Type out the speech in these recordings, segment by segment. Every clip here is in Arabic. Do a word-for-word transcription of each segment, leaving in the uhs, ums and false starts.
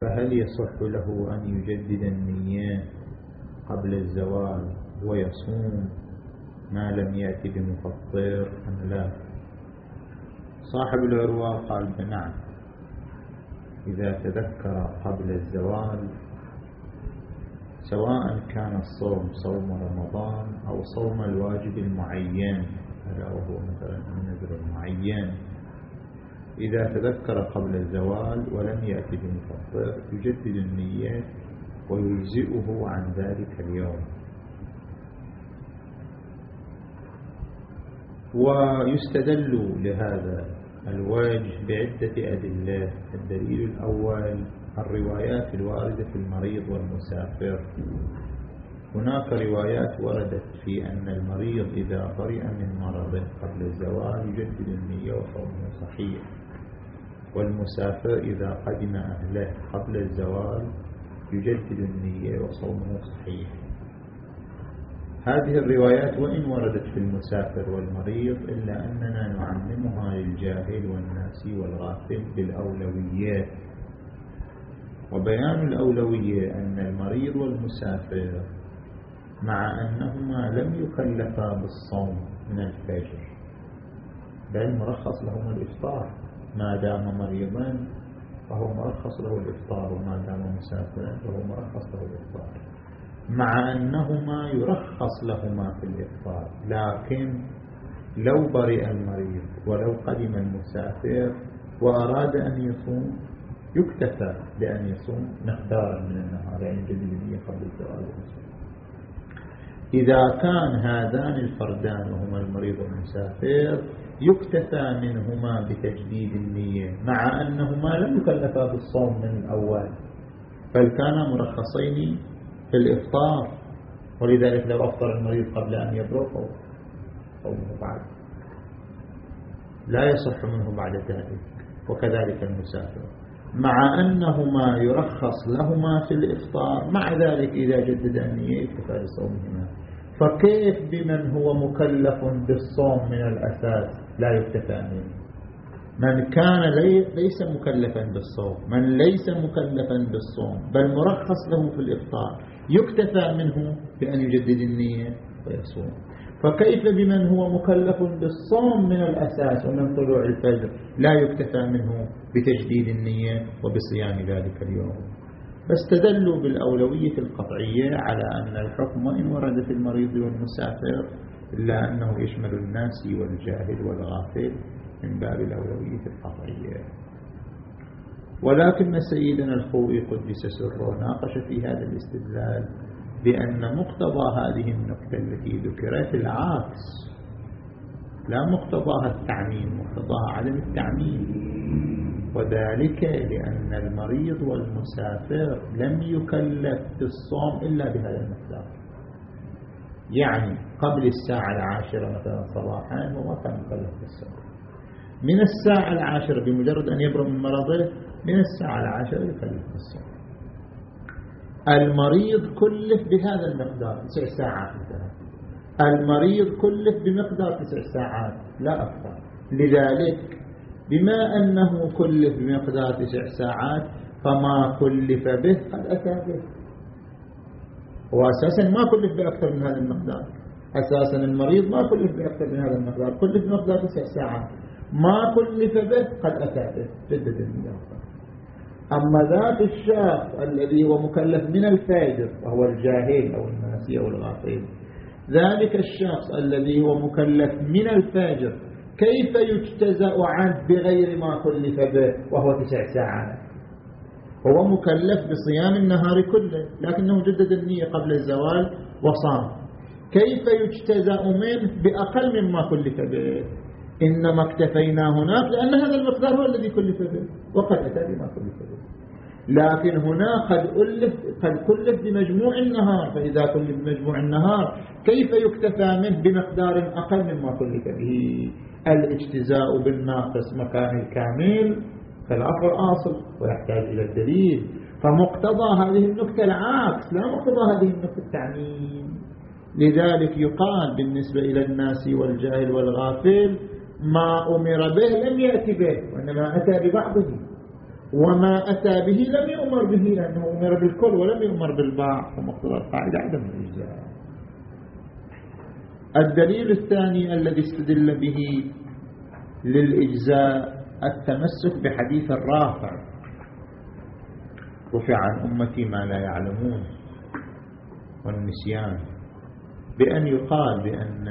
فهل يصح له أن يجدد النية قبل الزوال ويصوم ما لم يأتي بمفطر أم لا؟ صاحب العروة قال بنعم، إذا تذكر قبل الزوال سواء كان الصوم صوم رمضان أو صوم الواجب المعين ألا وهو مثلا النذر المعين، إذا تذكر قبل الزوال ولم يأتي بمفطر يجدد النية ويجزئه عن ذلك اليوم. ويستدل لهذا الوجه بعدة أدلة. الدليل الأول الروايات الواردة في المريض والمسافر. هناك روايات وردت في أن المريض إذا برئ من مرضه قبل الزوال يجدد النية وصومه صحيح، والمسافر إذا قدم أهله قبل الزوال يجدد النية وصومه صحيح. هذه الروايات وإن وردت في المسافر والمريض إلا أننا نعممها للجاهل والناسي والغافل بالأولويات. وبيان الأولوية أن المريض والمسافر مع أنهما لم يكلفا بالصوم من الفجر بل مرخص لهما الإفطار، ما دام مريضا فهو مرخص له الإفطار، وما دام مسافرا فهو مرخص له الإفطار، مع أنهما يرخص لهما في الإفطار. لكن لو برئ المريض ولو قدم المسافر وأراد أن يصوم يكتفى بأن يصوم مقدارا من النهار، يعني جديدية قبل الزوال والصوم. إذا كان هذان الفردان وهما المريض والمسافر يكتفى منهما بتجديد النية مع أنهما لم يكلفا بالصوم من الأول بل كانا مرخصين في الإفطار، ولذلك لو أفطر المريض قبل أن يبلغ صومه بعد لا يصح منه بعد ذلك، وكذلك المسافر مع أنهما يرخص لهما في الإفطار، مع ذلك إذا جدد النية يكتفى بصومهما. فكيف بمن هو مكلف بالصوم من الأساس لا يكتفى منه؟ من كان ليس مكلفا بالصوم، من ليس مكلفا بالصوم بل مرخص له في الإفطار يكتفى منه بأن يجدد النية ويصوم. فكيف بمن هو مكلف بالصوم من الأساس ومن طلوع الفجر لا يكتفى منه بتجديد النية وبصيام ذلك اليوم؟ فاستدلوا بالأولوية القطعية على أن الحكم وإن ورد في المريض والمسافر إلا أنه يشمل الناس والجاهل والغافل من باب الأولوية القطعية. ولكن سيدنا الخوئي قدس سره ناقش في هذا الاستدلال بأن مقتضى هذه النقطة التي ذكرت العكس، لا مقتضاها التعميم، مقتضاها عدم التعميم، وذلك لأن المريض والمسافر لم يكلف بالصوم إلا بهذا المقدار. يعني قبل الساعة العاشرة مثلا صباحا هو ما كان مكلف بالصوم، من الساعة العاشرة بمجرد أن يبرأ من مرضه من الساعة العاشرة يكلف بالصوم. المريض كلف بهذا المقدار تسع ساعات مثلا، المريض كلف بمقدار تسع ساعات لا أكثر. لذلك بما أنه كلف بمقدار تسع ساعات فما كلف به قد أتى به، وأساسا ما كلف بأكثر من هذا المقدار. أساسا المريض ما كلف بأكثر من هذا المقدار، كلف بمقدار تسع ساعات، ما كلف به قد أتى به جدد المقدار. أما ذات الشخص الذي هو مكلف من الفاجر وهو الجاهل أو الناسي أو الغافل، ذلك الشخص الذي هو مكلف من الفاجر كيف يجتزأ عنه بغير ما كلف به وهو تسع ساعات؟ هو مكلف بصيام النهار كله لكنه جدد النية قبل الزوال وصام، كيف يجتزأ منه بأقل مما كلف به؟ إنما اكتفينا هناك لأن هذا المقدار هو الذي كلف به وقد أتى بما كلف به. لكن هنا قد ألف قد كلف بمجموع النهار، فإذا كلف بمجموع النهار كيف يكتفى منه بمقدار أقل مما كلف به؟ الاجتزاء بالناقص مكان الكامل خلاف الأصل ويحتاج إلى الدليل. فمقتضى هذه النكتة العكس، لا مقتضى هذه النكتة التعميم. لذلك يقال بالنسبة إلى الناس والجاهل والغافل ما أمر به لم يأتي به وإنما أتى ببعضه، وما أتى به لم يؤمر به لأنه أمر بالكل ولم يؤمر بالبعض، ومقتضى القاعدة عدم الإجزاء. الدليل الثاني الذي استدل به للإجزاء التمسك بحديث الرافع: رفع عن أمتي ما لا يعلمون، والنسيان، بأن يقال بأن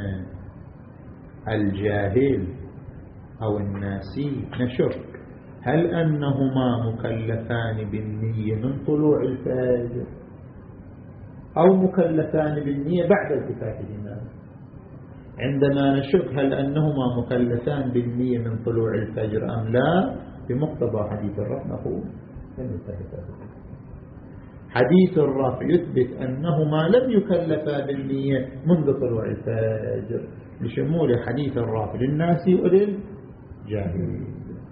الجاهل أو الناسي نشك هل أنهما مكلفان بالنية من طلوع الفجر أو مكلفان بالنية بعد التفاتهما. عندما نشك هل أنهما مكلفان بالنية من طلوع الفجر أم لا، بمقتضى حديث الرفع نقول لم يكلفا. حديث الرفع يثبت أنهما لم يكلفا بالنية منذ طلوع الفجر لشمول حديث الرفع للناس وللجاهل.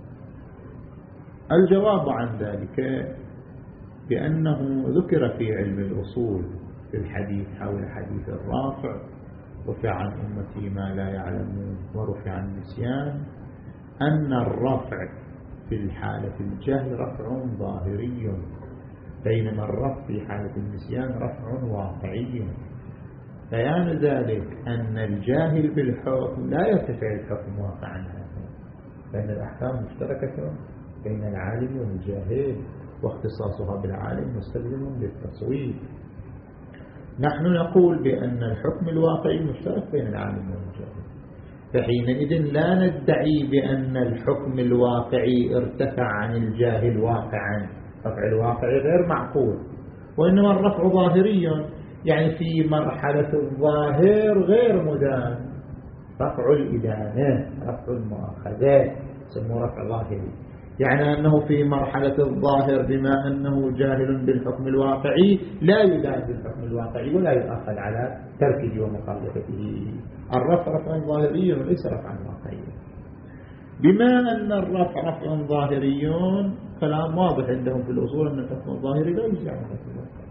الجواب عن ذلك بأنه ذكر في علم الأصول في الحديث حول حديث الرافع: رفع عن أمتي ما لا يعلمون ورفع النسيان، أن الرفع في الحالة الجهل رفع ظاهري، بينما الرفع في حالة النسيان رفع واقعي. بيان ذلك أن الجاهل بالحكم لا يرتفع الحكم واقعا هذا، لأن الأحكام مشتركة بين العالم والجاهل، واختصاصها بالعالم مستلزم للتصويب. نحن نقول بأن الحكم الواقعي مشترك بين العالم والجاهل، فحينئذ لا ندعي بأن الحكم الواقعي ارتفع عن الجاهل واقعا. رفع الواقعي غير معقول، وإنما الرفع ظاهري، يعني في مرحلة الظاهر غير مدان. رفع الإدانة، رفع المؤاخذات، سموه رفع ظاهري، يعني أنه في مرحلة الظاهر بما أنه جاهل بالحكم الواقعي لا يدان بالحكم الواقعي ولا يؤخذ على تركه ومخالفته. الرفع رفع ظاهري وليس رفعا واقعيا. بما أن الرفع رفع ظاهري، كلام واضح عندهم في الأصول أن الحكم الظاهري لا يجزي عن الحكم الواقعي.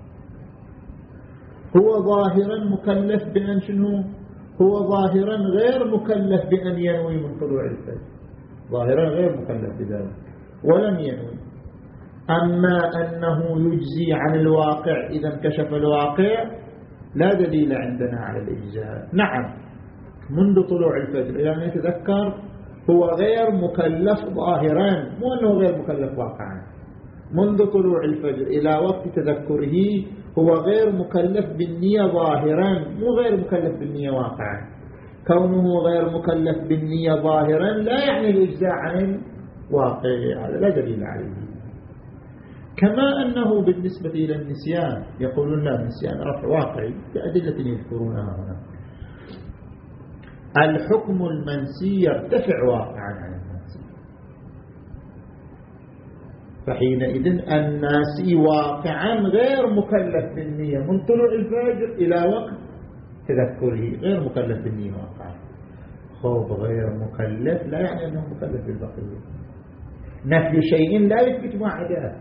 هو ظاهرا مكلف بأن شنو؟ هو ظاهرا غير مكلف بأن ينوي من طلوع الفجر، ظاهرا غير مكلف بذلك ولم ينوي. أما أنه يجزي عن الواقع إذا انكشف الواقع لا دليل عندنا على الإجزاء. نعم، منذ طلوع الفجر إلى أن يتذكر هو غير مكلف ظاهرا، مو أنه غير مكلف واقعا. منذ طلوع الفجر إلى وقت تذكره هو غير مكلف بالنية ظاهرا، مو غير مكلف بالنية واقعا. كونه غير مكلف بالنية ظاهرا لا يعني الإجزاء عن الواقع، هذا لا دليل عليه. كما أنه بالنسبة إلى النسيان يقولون لا، النسيان رفع واقعي بأدلة يذكرونها هنا. الحكم المنسي يرتفع واقعا عن الناسي، فحينئذ الناسي واقعا غير مكلف بالنية من طلوع الفجر إلى وقت تذكره، غير مكلف بالنية واقعا. خوف غير مكلف لا يعني أنه مكلف بالبقية. نفي شيء لا يثبت ما عداه.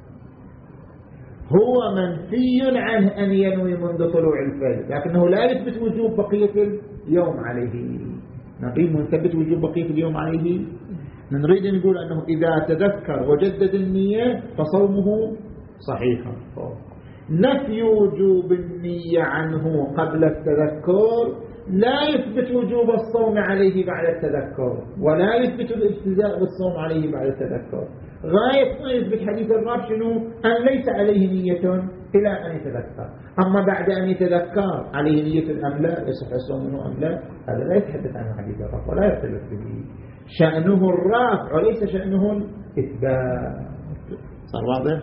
هو منفي عنه أن ينوي منذ طلوع الفجر، لكنه لا يثبت وجوب بقية اليوم عليه. نقيم ونثبت وجوب بقية اليوم عليه. نريد أن نقول أنه إذا تذكر وجدد النية فصومه صحيحا. نفي وجوب النية عنه قبل التذكر لا يثبت وجوب الصوم عليه بعد التذكر، ولا يثبت الاجتزاء بالصوم عليه بعد التذكر. غاية ما يثبت حديث الرافع شنو؟ أن ليس عليه نية إلى أن يتذكر. أما بعد أن يتذكر عليه نية أم لا، يصح الصوم منه أم لا، هذا لا يتحدث عن حديث الرافع ولا يرتبط به. شأنه الرافع وليس شأنه الإثبات. صار واضح؟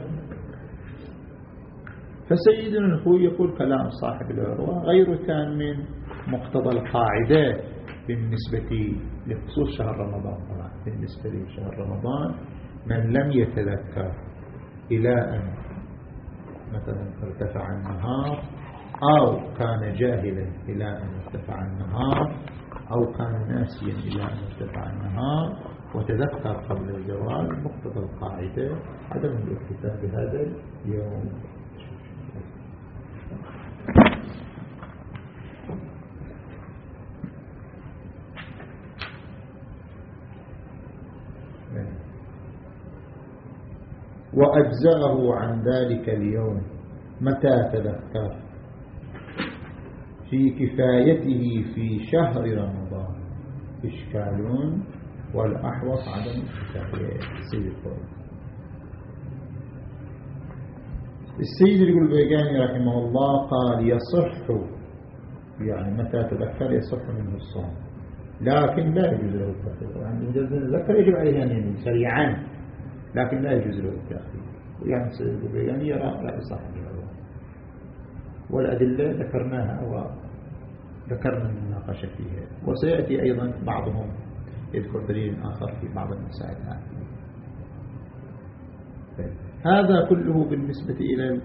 فسيدنا الخوي يقول كلام صاحب العروة غير كان من مقتضى القاعدة بالنسبة لخصوص شهر رمضان. بالنسبة لشهر رمضان من لم يتذكر إلى أن مثلا ارتفع النهار، أو كان جاهلا إلى أن ارتفع النهار، أو كان ناسيا إلى أن ارتفع النهار وتذكر قبل الزوال، مقتضى القاعدة عدم الاكتفاء بهذا اليوم. وأجزأه عن ذلك اليوم متى تذكر في كفايته في شهر رمضان إشكال والأحوط عدم الكفاية. السيد الفوز السيد البيقاني رحمه الله قال يصح، يعني متى تذكر يصح منه الصوم، لكن لا يجوز له التأخير. يعني الذكر يجب عليه أن ينوي سريعا، لكن لا يجوز له التأخير. يعني السيد البيقاني يرى لا يصح له، والأدلة ذكرناها وذكرنا المناقشة فيها، وسيأتي أيضا بعضهم يذكر دليل آخر في بعض المسائل الآتية. هذا كله بالنسبة إلى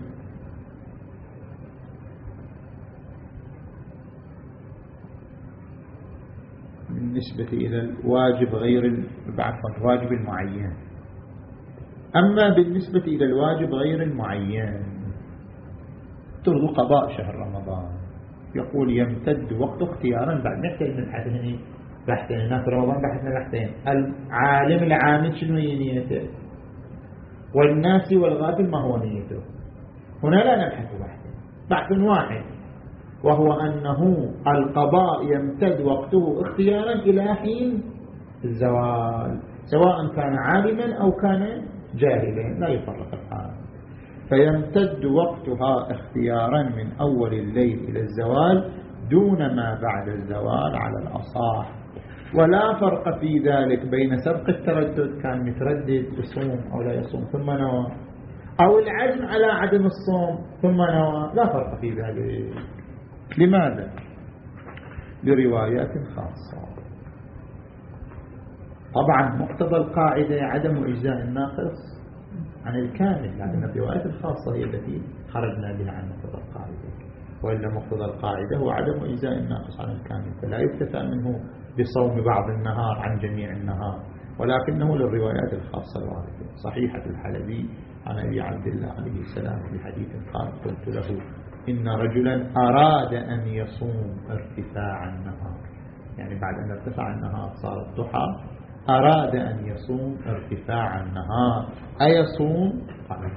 بالنسبة إلى الواجب غير الواجب المعين. أما بالنسبة إلى الواجب غير المعين ترضو قضاء شهر رمضان، يقول يمتد وقت اختيارا. بعد نحتاج نبحث هنا بحثين، هنا في رمضان بحثنا بحثين، العالم العامل شنو نيته، والناس والغافل ما هو نيته. هنا لا نبحث بحثين، بحث واحد، وهو أنه القضاء يمتد وقته اختيارا إلى حين الزوال، سواء كان عالما أو كان جاهلا، لا يفرق الحال. فيمتد وقتها اختيارا من أول الليل إلى الزوال دون ما بعد الزوال على الأصح. ولا فرق في ذلك بين سبق التردد، كان متردد يصوم أو لا يصوم ثم نوى، أو العزم على عدم الصوم ثم نوى، لا فرق في ذلك. لماذا؟ لروايات خاصة. طبعا مقتضى القاعدة عدم إجزاء الناقص عن الكامل، لكن الروايات الخاصة هي التي خرجنا بها عن مقتضى القاعدة، وإلا مقتضى القاعدة هو عدم إجزاء الناقص عن الكامل، فلا يكتفى منه بصوم بعض النهار عن جميع النهار، ولكنه للروايات الخاصة الواردة. صحيحة الحلبي عن أبي عبد الله عليه السلام في حديث قال قلت له إن رجلا أراد أن يصوم ارتفاع النهار، يعني بعد أن ارتفع النهار صار الضحى، أراد أن يصوم ارتفاع النهار أيصوم؟ قال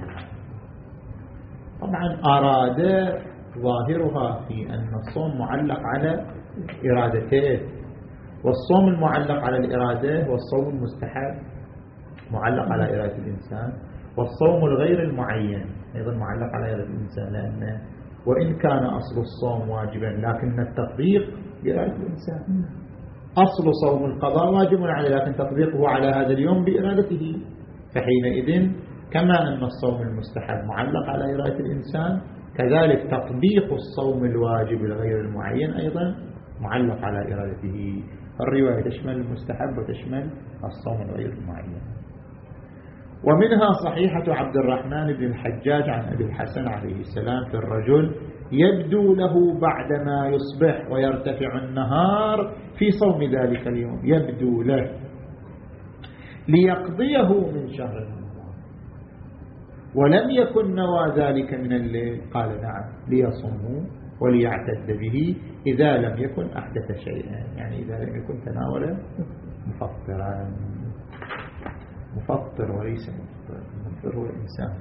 طبعا أراد ظاهرها في أن الصوم معلق على إرادته، والصوم المعلق على الإرادة والصوم المستحب معلق على إرادة الإنسان، والصوم الغير المعين أيضا معلق على إرادة الإنسان، لأن وإن كان أصل الصوم واجبا لكن التطبيق بإرادة الإنسان. أصل صوم القضاء واجب عليه لكن تطبيقه على هذا اليوم بإرادته، فحينئذ كما أن الصوم المستحب معلق على إرادة الإنسان، كذلك تطبيق الصوم الواجب الغير المعين أيضا معلق على إرادته. الرواية تشمل المستحب وتشمل الصوم الغير المعين. ومنها صحيحة عبد الرحمن بن الحجاج عن أبي الحسن عليه السلام في الرجل يبدو له بعدما يصبح ويرتفع النهار في صوم ذلك اليوم، يبدو له ليقضيه من شهر رمضان، ولم يكن نوى ذلك من الليل، قال نعم ليصومه وليعتد به إذا لم يكن أحدث شيئا، يعني إذا لم يكن تناول مفطرا، مفطر وليس مفطر، المفطر هو الإنسان.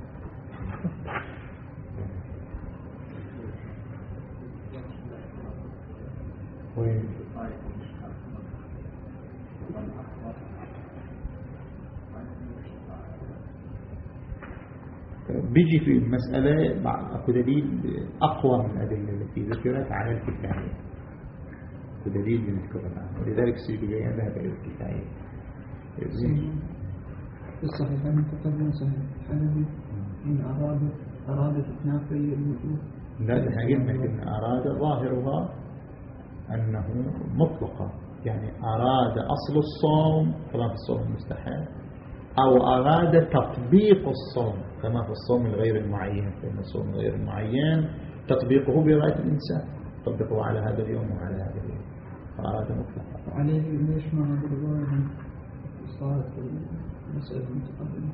وين بيجي في المسألة أكو دليل أقوى من الأدلة التي ذكرت على الكفاية، أكو دليل بنذكره الآن، ولذلك السيدي ذهب إلى الكفاية. الصحيح أن تقدم صحيح الحلبي إن أراد أراد تنافي الوجود، لا قلنا إن أراد ظاهرها أنه مطلقة، يعني أراد أصل الصوم كما في الصوم المستحب، أو أراد تطبيق الصوم كما في الصوم الغير المعين، فإن الصوم الغير المعين تطبيقه برأية الإنسان، تطبيقه على هذا اليوم وعلى هذا اليوم، فأراد مطلقة. عليه ليش ما نقول الرواية صارت المسألة المتقدمة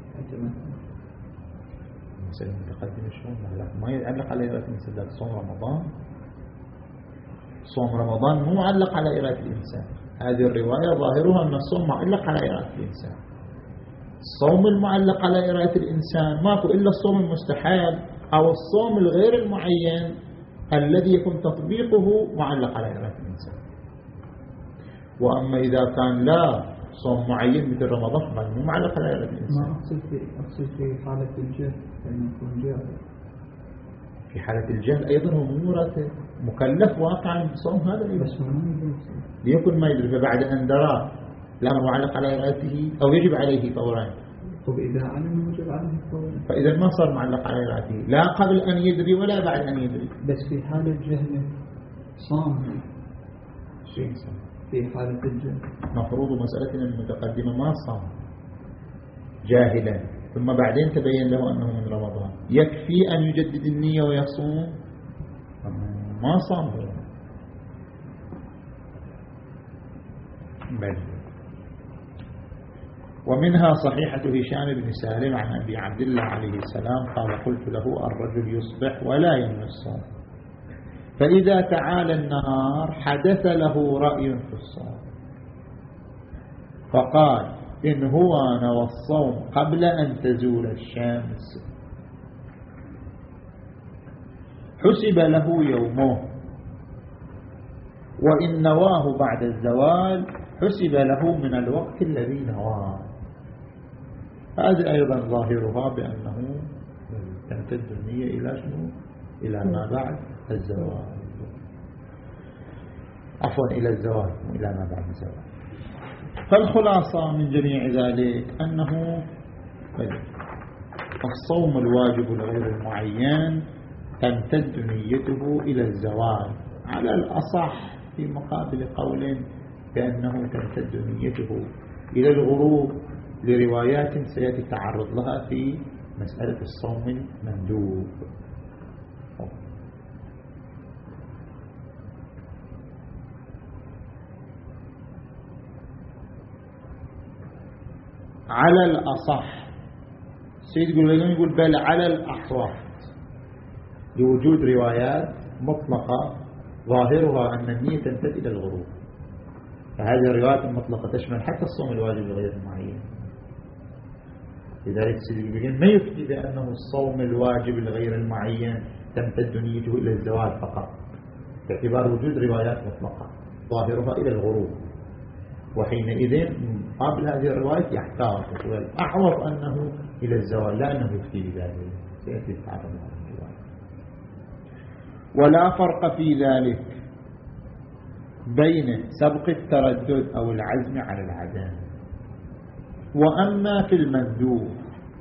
المسألة المتقدمة شلون؟ ما يعلق على إرادة الإنسان. صوم رمضان صوم رمضان مو معلق على إرادة الإنسان، هذه الرواية ظاهرها أن الصوم معلق على إرادة الإنسان. الصوم المعلق على إرادة الإنسان ماكو إلا الصوم المستحب أو الصوم الغير المعين الذي يكون تطبيقه معلق على إرادة الإنسان. وأما إذا كان لا صوم معين مثل رمضان مو معلق على إرادة الإنسان. ما أقصد في أقصد في حالة الجهل أن يكون جاهل. في حالة الجهل أيضا هو مو مراتب مكلف واقعا بصوم هذا أيضا. بس ما ليكن ما يدري فبعد أن درى الأمر معلق على إرادته أو يجب عليه فورا. طب إذا علم يجب عليه فورا. فإذا ما صار معلق على إرادته لا قبل أن يدري ولا بعد أن يدري. بس في حالة الجهل صام. شيء صام. في حالة الجهل. مفروض مسألتنا المتقدمة ما صام جاهلا ثم بعدين تبين له أنه من رمضان يكفي أن يجدد النية ويصوم ما صام بل. ومنها صحيحة هشام بن سالم عن أبي عبد الله عليه السلام قال قلت له الرجل يصبح ولا ينوي الصوم فإذا تعالى النهار حدث له رأي في الصوم فقال إن هو نوى الصوم قبل أن تزول الشمس حسب له يومه وإن نواه بعد الزوال حسب له من الوقت الذي نواه. هذه أيضا ظاهرها بأنه تمتد النية إلى شنو؟ إلى ما بعد الزوال، عفوا إلى الزوال وإلى ما بعد الزوال. فالخلاصة من جميع ذلك أنه الصوم الواجب الغير المعين تمتد نيته إلى الزوال على الأصح في مقابل قول بأنه تمتد نيته إلى الغروب لروايات سيأتي التعرض لها في مسألة الصوم المندوب. على الأصح سيد قلبين يقول بل على الأحوط لوجود روايات مطلقة ظاهرها أن النية تمتد إلى الغروب، فهذه الروايات المطلقة تشمل حتى الصوم الواجب الغير المعين. لذلك سيد قلبين ما يفتي بأنه الصوم الواجب الغير المعين تمتد نيته إلى الزوال فقط، باعتبار وجود روايات مطلقة ظاهرها إلى الغروب، وحينئذ قبل هذه الرواية يحتاط والأحوط أنه إلى الزوال لا أنه يفتي بذلك سيأتي التعرض على الرواية. ولا فرق في ذلك بين سبق التردد أو العزم على العدم. وأما في المندوب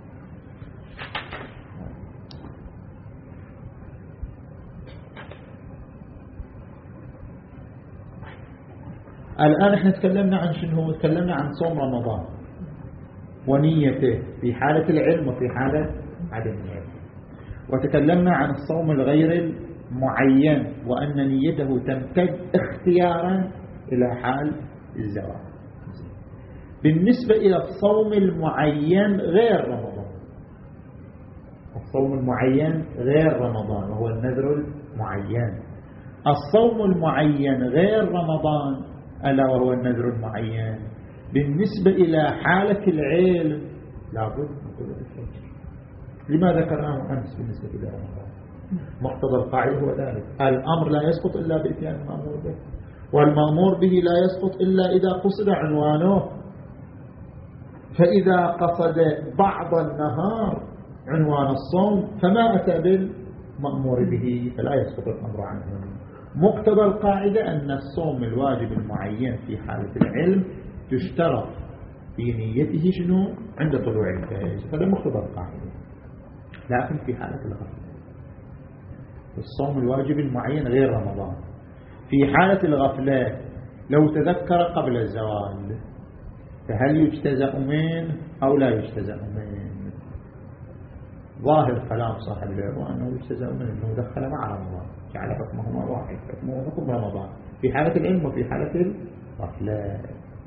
الآن احنا تكلمنا عن شنو؟ تكلمنا عن صوم رمضان ونيته في حالة العلم وفي حالة عدم نيته، وتكلمنا عن الصوم الغير المعين وأن نيته تمتد اختيارا إلى حال الزوال. بالنسبة إلى الصوم المعين غير رمضان، الصوم المعين غير رمضان وهو النذر المعين. الصوم المعين غير رمضان ألا وهو النذر المعين بالنسبة إلى حالة العلم لابد نقول الفجر. لما ذكرناه أمس بالنسبة إلى رمضان؟ مقتضى القاعدة هو ذلك، الأمر لا يسقط إلا بإتيان المأمور به، والمأمور به لا يسقط إلا إذا قصد عنوانه. فإذا قصد بعض النهار عنوان الصوم فما أتى بالمأمور به فلا يسقط الأمر عنه. مقتضى القاعدة أن الصوم الواجب المعين في حالة العلم تشترط في نيته شنو؟ عند طلوع الفجر، هذا مقتضى القاعدة. لكن في حالة الغفلة الصوم الواجب المعين غير رمضان، في حالة الغفلة لو تذكر قبل الزوال فهل يجتزأ منه أو لا يجتزأ منه؟ ظاهر كلام صاحب العلم أنه يجتزأ منه، أنه دخل مع رمضان جعل حكمهما واحد، حكمه حكم رمضان في حالة العلم وفي حالة الغفلة.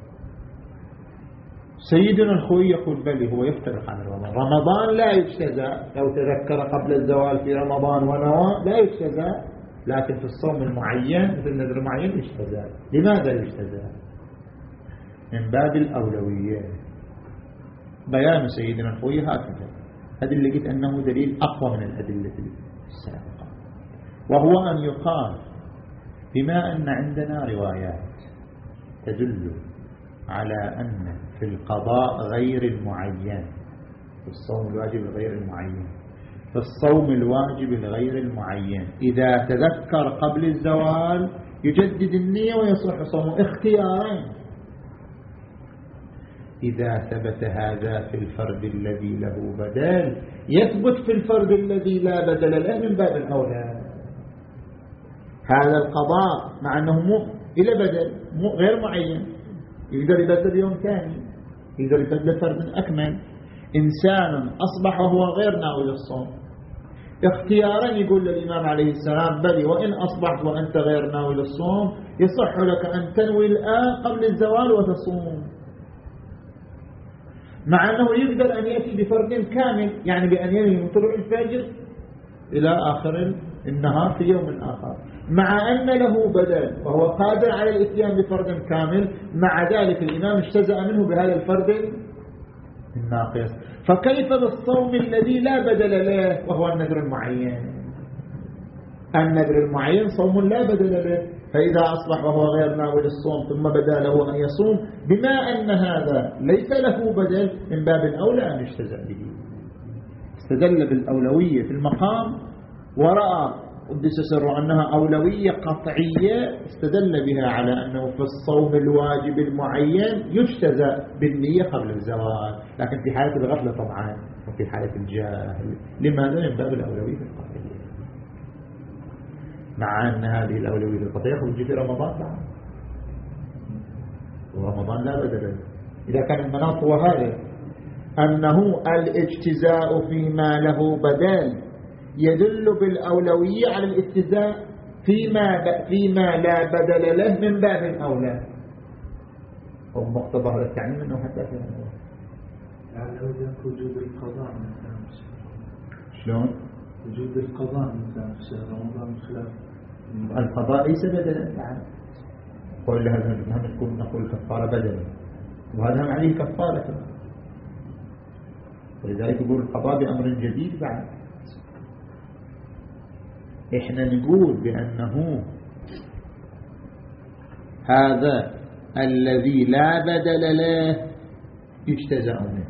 سيدنا الخوي يقول بل هو يفترق عن رمضان. رمضان لا يجتزأ لو تذكر قبل الزوال في رمضان ونوى لا يجتزأ، لكن في الصوم المعين مثل النذر المعين يجتزأ. لماذا يجتزأ؟ من باب الأولوية. بيان سيدنا الخوي هكذا. هذا اللي قلت أنه دليل أقوى من الأدلة السابقة، وهو أن يقال بما أن عندنا روايات تدل على أن في القضاء غير المعين، في الصوم الواجب الغير المعين، في الصوم الواجب الغير المعين إذا تذكر قبل الزوال يجدد النية ويصح صومه اختيارين. إذا ثبت هذا في الفرد الذي له بدل يثبت في الفرد الذي لا بدل له من باب الأولى. هذا القضاء مع أنه مو إلى بدل مو غير معين، يقدر يبدل يوم ثاني، يقدر يبدل فرد أكمل. إنسان أصبح وهو غير ناوي للصوم اختيارا يقول للإمام عليه السلام بل وإن أصبحت وأنت غير ناوي للصوم يصح لك أن تنوي الآن قبل الزوال وتصوم، مع أنه يقدر أن يأتي بفرد كامل، يعني بأن ينوي من طلوع الفجر إلى آخر النهار في يوم آخر، مع أن له بدل وهو قادر على الاتيان بفرد كامل، مع ذلك الإمام اجتزأ منه بهذا الفرد الناقص. فكيف بالصوم الذي لا بدل له وهو النذر المعين؟ النذر المعين صوم لا بدل له، فإذا أصبح وهو غير ناوي للصوم ثم بدا له أن يصوم بما أن هذا ليس له بدل من باب الأولى أن يجتزأ به. استدل بالأولوية في المقام ورأى قدس سره أنها أولوية قطعية، استدل بها على أنه في الصوم الواجب المعين يجتزأ بالنية قبل الزوال، لكن في حالة الغفلة طبعا وفي حالة الجاهل. لماذا؟ من باب الأولوية القطعية، مع أن هذه الأولوية القطعية يخرج في رمضان بعد، ورمضان لا بدل له. إذا كان المناط هو هذا أنه الاجتزاء فيما له بدل يدل بالأولوية على الاجتزاء فيما فيما لا بدل له من باب الأولى، ومقتضى هذا التعميم أنه حتى في رمضان. يعني لو ذاك وجود القضاء مثلا شلون؟ وجود القضاء مثلا في شهر رمضان خلاف القضاء ليس بدلا تعالى، قول لهذا نحن نقول نقول كفارة بدلا، وهذا هم عليه كفارة، ولذلك يقول القضاء بأمر جديد بعد. إحنا نقول بأنه هذا الذي لا بدل له يجتزأ منه،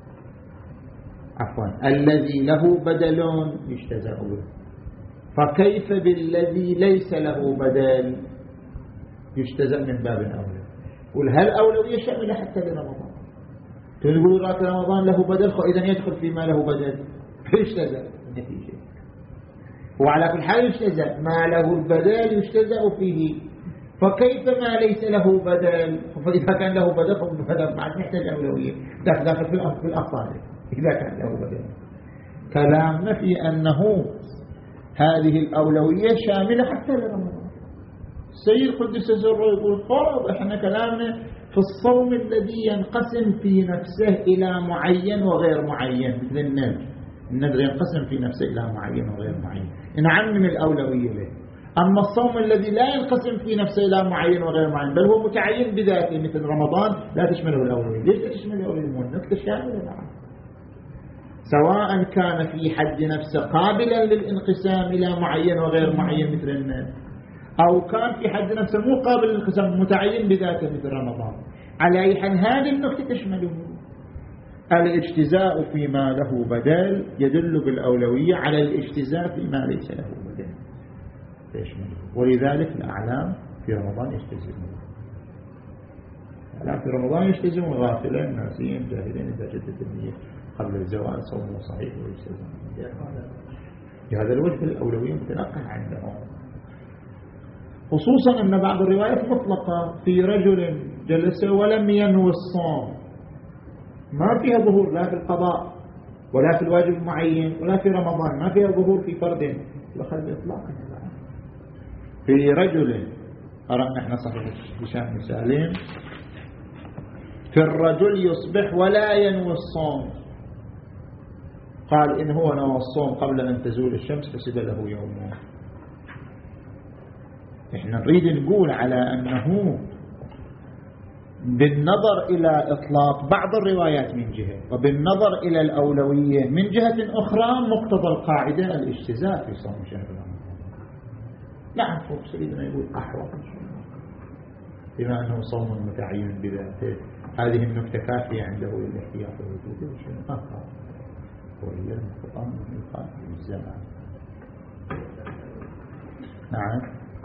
عفوا الذي له بدل يجتزأ به، فكيف بالذي ليس له بدل يجتزأ من باب الأولى؟ قل هل أولوية شاملة حتى لرمضان؟ تقول رات رمضان له بدل فإذا يدخل فيما له بدل فيجتزأ النتيجة، وعلى كل حال يجتزأ ما له البدل يجتزأ فيه، فكيف ما ليس له بدل؟ فإذا كان له بدل فبدل بعد نحتاج أولوية داخل في الأفضل إذا كان له بدل. كلامنا في أنه هذه الأولوية شاملة حتى لرمضان. السيد قدس سره يقول فرض احنا كلامنا في الصوم الذي ينقسم في نفسه إلى معين وغير معين، مثل النذر، النذر ينقسم في نفسه إلى معين وغير معين، نعمم الأولوية له. أما الصوم الذي لا ينقسم في نفسه إلى معين وغير معين بل هو متعين بذاته مثل رمضان لا تشمله الأولوية. ليش لا تشمله الأولوية؟ النكتة شاملة نعم، سواء كان في حد نفسه قابلا للانقسام إلى معين وغير معين مثل النذر، أو كان في حد نفسه مو قابل للانقسام متعين بذاته مثل رمضان، على أي حال هذه النكتة تشمله. الاجتزاء فيما له بدل يدل بالأولوية على الاجتزاء فيما ليس له بدل تشمله، ولذلك الأعلام في رمضان يجتزئون، الأعلام في رمضان يجتزئون غافلين ناسيين جاهلين إذا جدت النية قبل الزوال صومه صحيح ويجتزئون. بهذا الوجه الأولوية متنقح عندهم، خصوصا أن بعض الروايات مطلقة في رجل جلس ولم ينوي الصوم، ما فيها ظهور لا في القضاء ولا في الواجب المعين ولا في رمضان، ما فيها ظهور في فرد وخلق إطلاقا. في رجل قرأنا احنا صحيح هشام مثالين، في الرجل يصبح ولا ينوي الصوم، قال إن هو نوى الصوم قبل أن تزول الشمس فسد له يومه. احنا نريد نقول على أنه بالنظر إلى إطلاق بعض الروايات من جهة وبالنظر إلى الأولوية من جهة أخرى، مقتضى القاعدة الاجتزاء في صوم شهر رمضان. نعم فوق سيدنا يقول أحوط بما أنه صوم متعين بذاته، هذه النكتة كافية عنده للاحتياط الوجودي وشيء آخر وهي المقتضى من القاعدة الزمان. نعم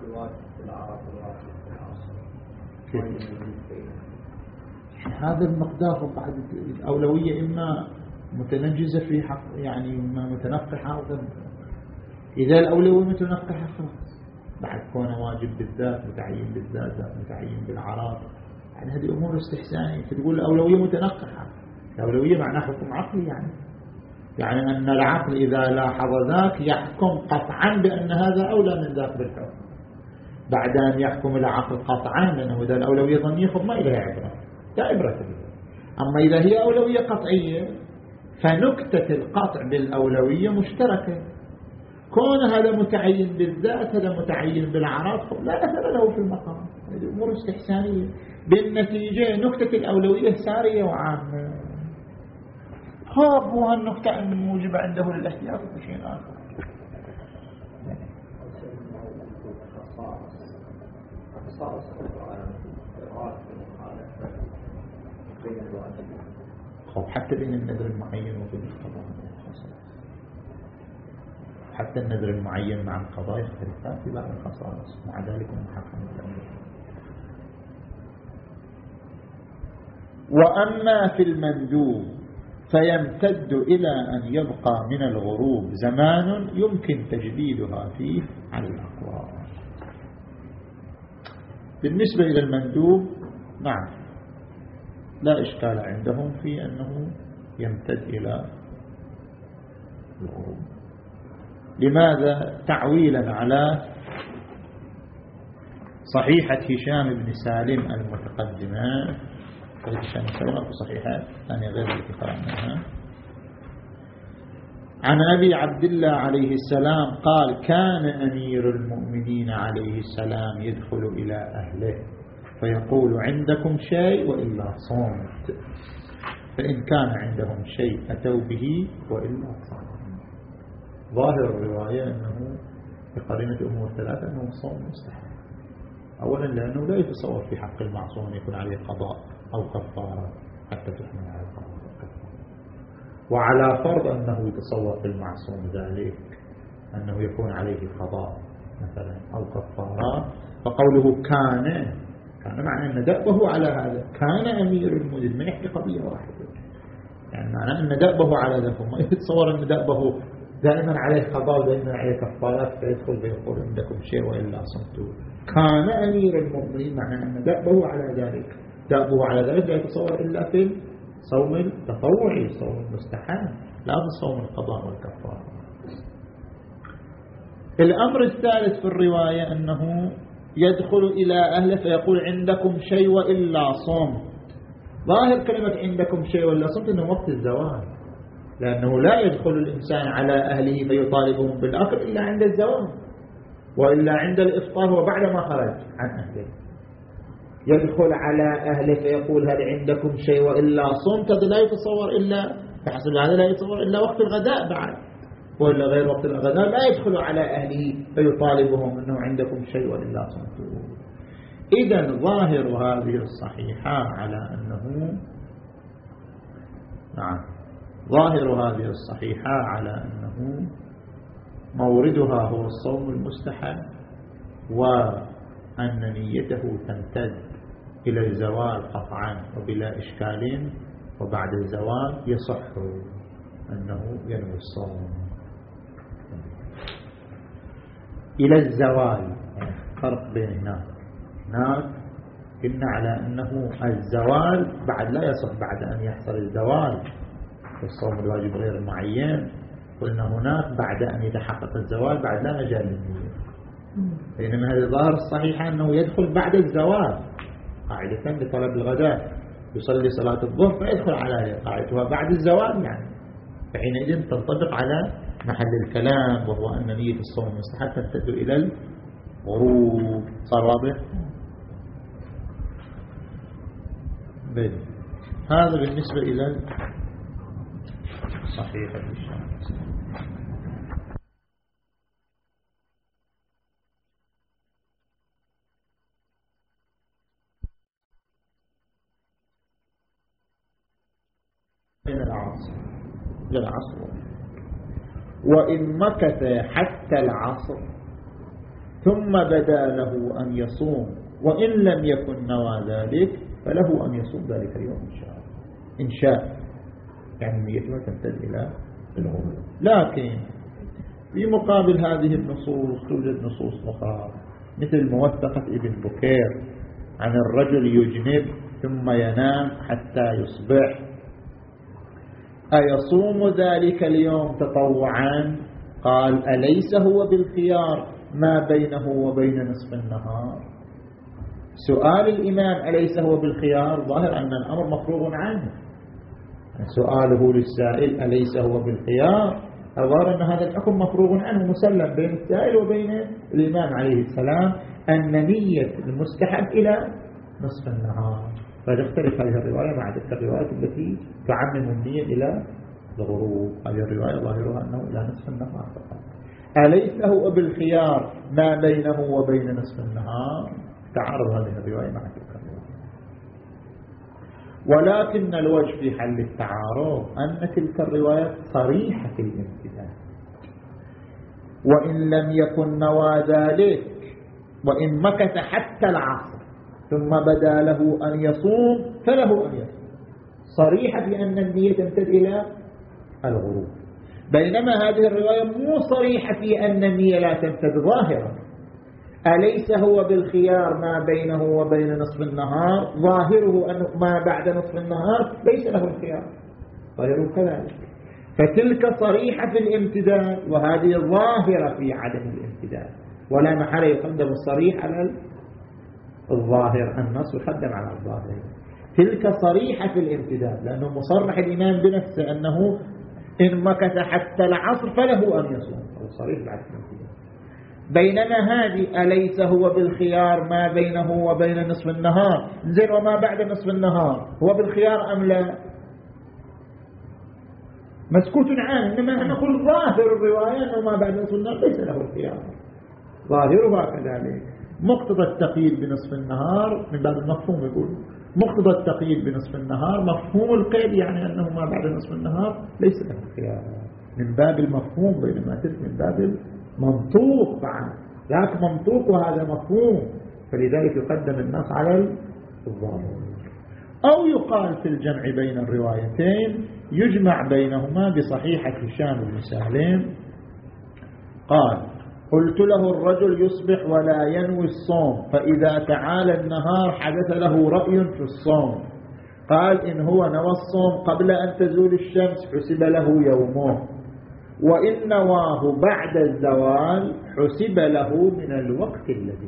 هذا المقدار بعد الأولوية إما متنجزة في حق يعني إما متنقحة. إذا الأولوية متنقحة خلاص بعد كونه واجب بالذات متعين بالذات متعين بالعراض، يعني هذه أمور استحسانية. تقول الأولوية متنقحة، الأولوية معناها حكم عقلي، يعني يعني أن العقل إذا لاحظ ذاك يحكم قطعا بأن هذا أولى من ذاك بالحكم، بعد أن يحكم العقل قطعا لأنه إذا الأولوية ظنية ما إليها عبرة، لا عبرة بها. أما إذا هي أولوية قطعية فنكتة القطع بالأولوية مشتركة، كون هذا متعين بالذات هذا متعين بالأعراض لا أثر له في المقام، هذه أمور استحسانية. بالنتيجة نكتة الأولوية سارية وعامة. خاب هو النكتة الموجبة عنده للاحتياط بشيء آخر. خب حتى بين النذر المعين وبين القضاء، حتى النذر المعين مع القضاء يختلفان في بعض الخصائص، مع ذلك محكم الأمر. وأما في المندوب فيمتد إلى أن يبقى من الغروب زمان يمكن تجديدها فيه على الأقوال. بالنسبة إلى المندوب نعم لا إشكال عندهم في أنه يمتد إلى الغروب. لماذا؟ تعويلا على صحيحة هشام بن سالم المتقدمة. هشام بن سالم صحيحة ثانية غير التي قرأناها. عن أبي عبد الله عليه السلام قال: كان أمير المؤمنين عليه السلام يدخل إلى أهله فيقول: عندكم شيء وإلا صمت، فإن كان عندهم شيء أتوا به وإلا صمت. ظاهر الرواية أنه بقرينة أمور ثلاثة أنه صوم مستحب. أولا لأنه لا يتصور في حق المعصوم أن يكون عليه قضاء أو كفارة حتى تحمل على القضاء والكفارة، وعلى فرض أنه يتصور في المعصوم ذلك أنه يكون عليه قضاء مثلا أو كفارة، فقوله كان كان معنى أن دأبه على هذا. كان أمير المؤمنين ما يحكي قضية واحدة، يعني معنى أن دأبه على ذلك، ما يتصور أن دأبه دائما عليه قضاء ودائما عليه كفارات فيدخل فيقول عندكم شيء وإلا صمتوا. كان أمير المؤمنين معنى أن دأبه على ذلك، دأبه على ذلك لا يتصور إلا في صوم التطوعي، صوم المستحب، لا في صوم القضاء والكفارة. الأمر الثالث في الرواية أنه يدخل إلى أهله فيقول عندكم شيء وإلا صمت. ظاهر كلمة عندكم شيء وإلا صمت أنه وقت الزوال، لأنه لا يدخل الإنسان على أهله فيطالبهم بالأكل إلا عند الزوال، وإلا عند الإفطار وبعد ما خرج عن أهله. يدخل على أهله فيقول هل عندكم شيء وإلا صمت، هذا لا يتصور إلا بحسب هذا لا يتصور إلا وقت الغداء بعد، وإلا غير وقت الغداء لا يدخل على أهله فيطالبهم أنه عندكم شيء وإلا صمت. إذن ظاهر هذه الصحيحة على أنه نعم ظاهر هذه الصحيحة على أنه موردها هو الصوم المستحب، وأن نيته تمتد إلى الزوال قطعا وبلا إشكال، وبعد الزوال يصح أنه ينوي الصوم إلى الزوال. فرق بين هناك هناك قلنا على أنه الزوال بعد لا يصح بعد أن يحصل الزوال في الصوم الواجب غير المعين، قلنا هناك بعد أن يتحقق الزوال بعد لا مجال للنية. بينما هذه الظاهر الصحيحة أنه يدخل بعد الزوال قاعدة لطلب الغداء، يصلي صلاة الظهر فيدخل على قاعدتها بعد الزوال، يعني فحينئذ تنطبق على محل الكلام وهو أن نية الصوم المستحب تمتد إلى الغروب. صار واضح؟ بل هذا بالنسبة إلى صحيح الشام. من العصر للعصر، وإن مكث حتى العصر ثم بدا له أن يصوم وإن لم يكن نوى ذلك فله أن يصوم ذلك اليوم إن شاء إن شاء يعني نيته تمتد إلى الغروب. لكن في مقابل هذه النصوص توجد نصوص أخرى مثل موثقة ابن بكير عن الرجل يجنب ثم ينام حتى يصبح، أيصوم ذلك اليوم تطوعا؟ قال أليس هو بالخيار ما بينه وبين نصف النهار؟ سؤال الإمام أليس هو بالخيار ظاهر أن الأمر مفروغ عنه، سؤاله للسائل أليس هو بالخيار ظاهر أن هذا الحكم مفروغ عنه مسلم بين السائل وبين الإمام عليه السلام أن نية المستحب إلى نصف النهار. فتختلف هذه الرواية مع تلك الرواية التي تعمم النية إلى الغروب. هذه الرواية ظاهرها أنه إلى نصف النهار فقط. أليس هو بالخيار ما بينه وبين نصف النهار؟ تعارض هذه الرواية مع تلك الرواية. ولكن الوجه في حل التعارض أن تلك الرواية صريحة في الامتثال، وإن لم يكن نوى ذلك وإن مكث حتى العصر ثم بدا له أن يصوم فله أن يصوم، صريحة بأن النية تمتد إلى الغروب. بينما هذه الرواية مو صريحة في أن النية لا تمتد ظاهرا. أليس هو بالخيار ما بينه وبين نصف النهار؟ ظاهره أنه ما بعد نصف النهار ليس له الخيار، ظاهره كذلك. فتلك صريحة في الامتداد وهذه ظاهرة في عدم الامتداد، ولا محل يقدم الصريح على الظاهر، النص يقدم على الظاهر. تلك صريحة في الامتداد لأنه مصرح الإمام بنفسه أنه إن مكث حتى العصر فله أن يصوم، هو صريح بعد الامتداد. بينما هذه أليس هو بالخيار ما بينه وبين نصف النهار؟ زين وما بعد نصف النهار هو بالخيار أم لا؟ مسكوت عنه، إنما نقول ظاهر الرواية أنه ما بعد نصف النهار ليس له الخيار، ظاهرها كذلك. مقتضى التقييد بنصف النهار من باب المفهوم، يقول مقتضى التقييد بنصف النهار مفهوم القيد يعني أنه ما بعد نصف النهار ليس له الخيار من باب المفهوم، بينما تلك من باب المنطوق بعد ذاك منطوق وهذا مفهوم، فلذلك يقدم النص على الظاهر. أو يقال في الجمع بين الروايتين يجمع بينهما بصحيحة هشام بن سالم قال قلت له الرجل يصبح ولا ينوي الصوم فإذا تعالى النهار حدث له رأي في الصوم، قال إن هو نوى الصوم قبل أن تزول الشمس حسب له يومه، وإن نواه بعد الزوال حسب له من الوقت الذي.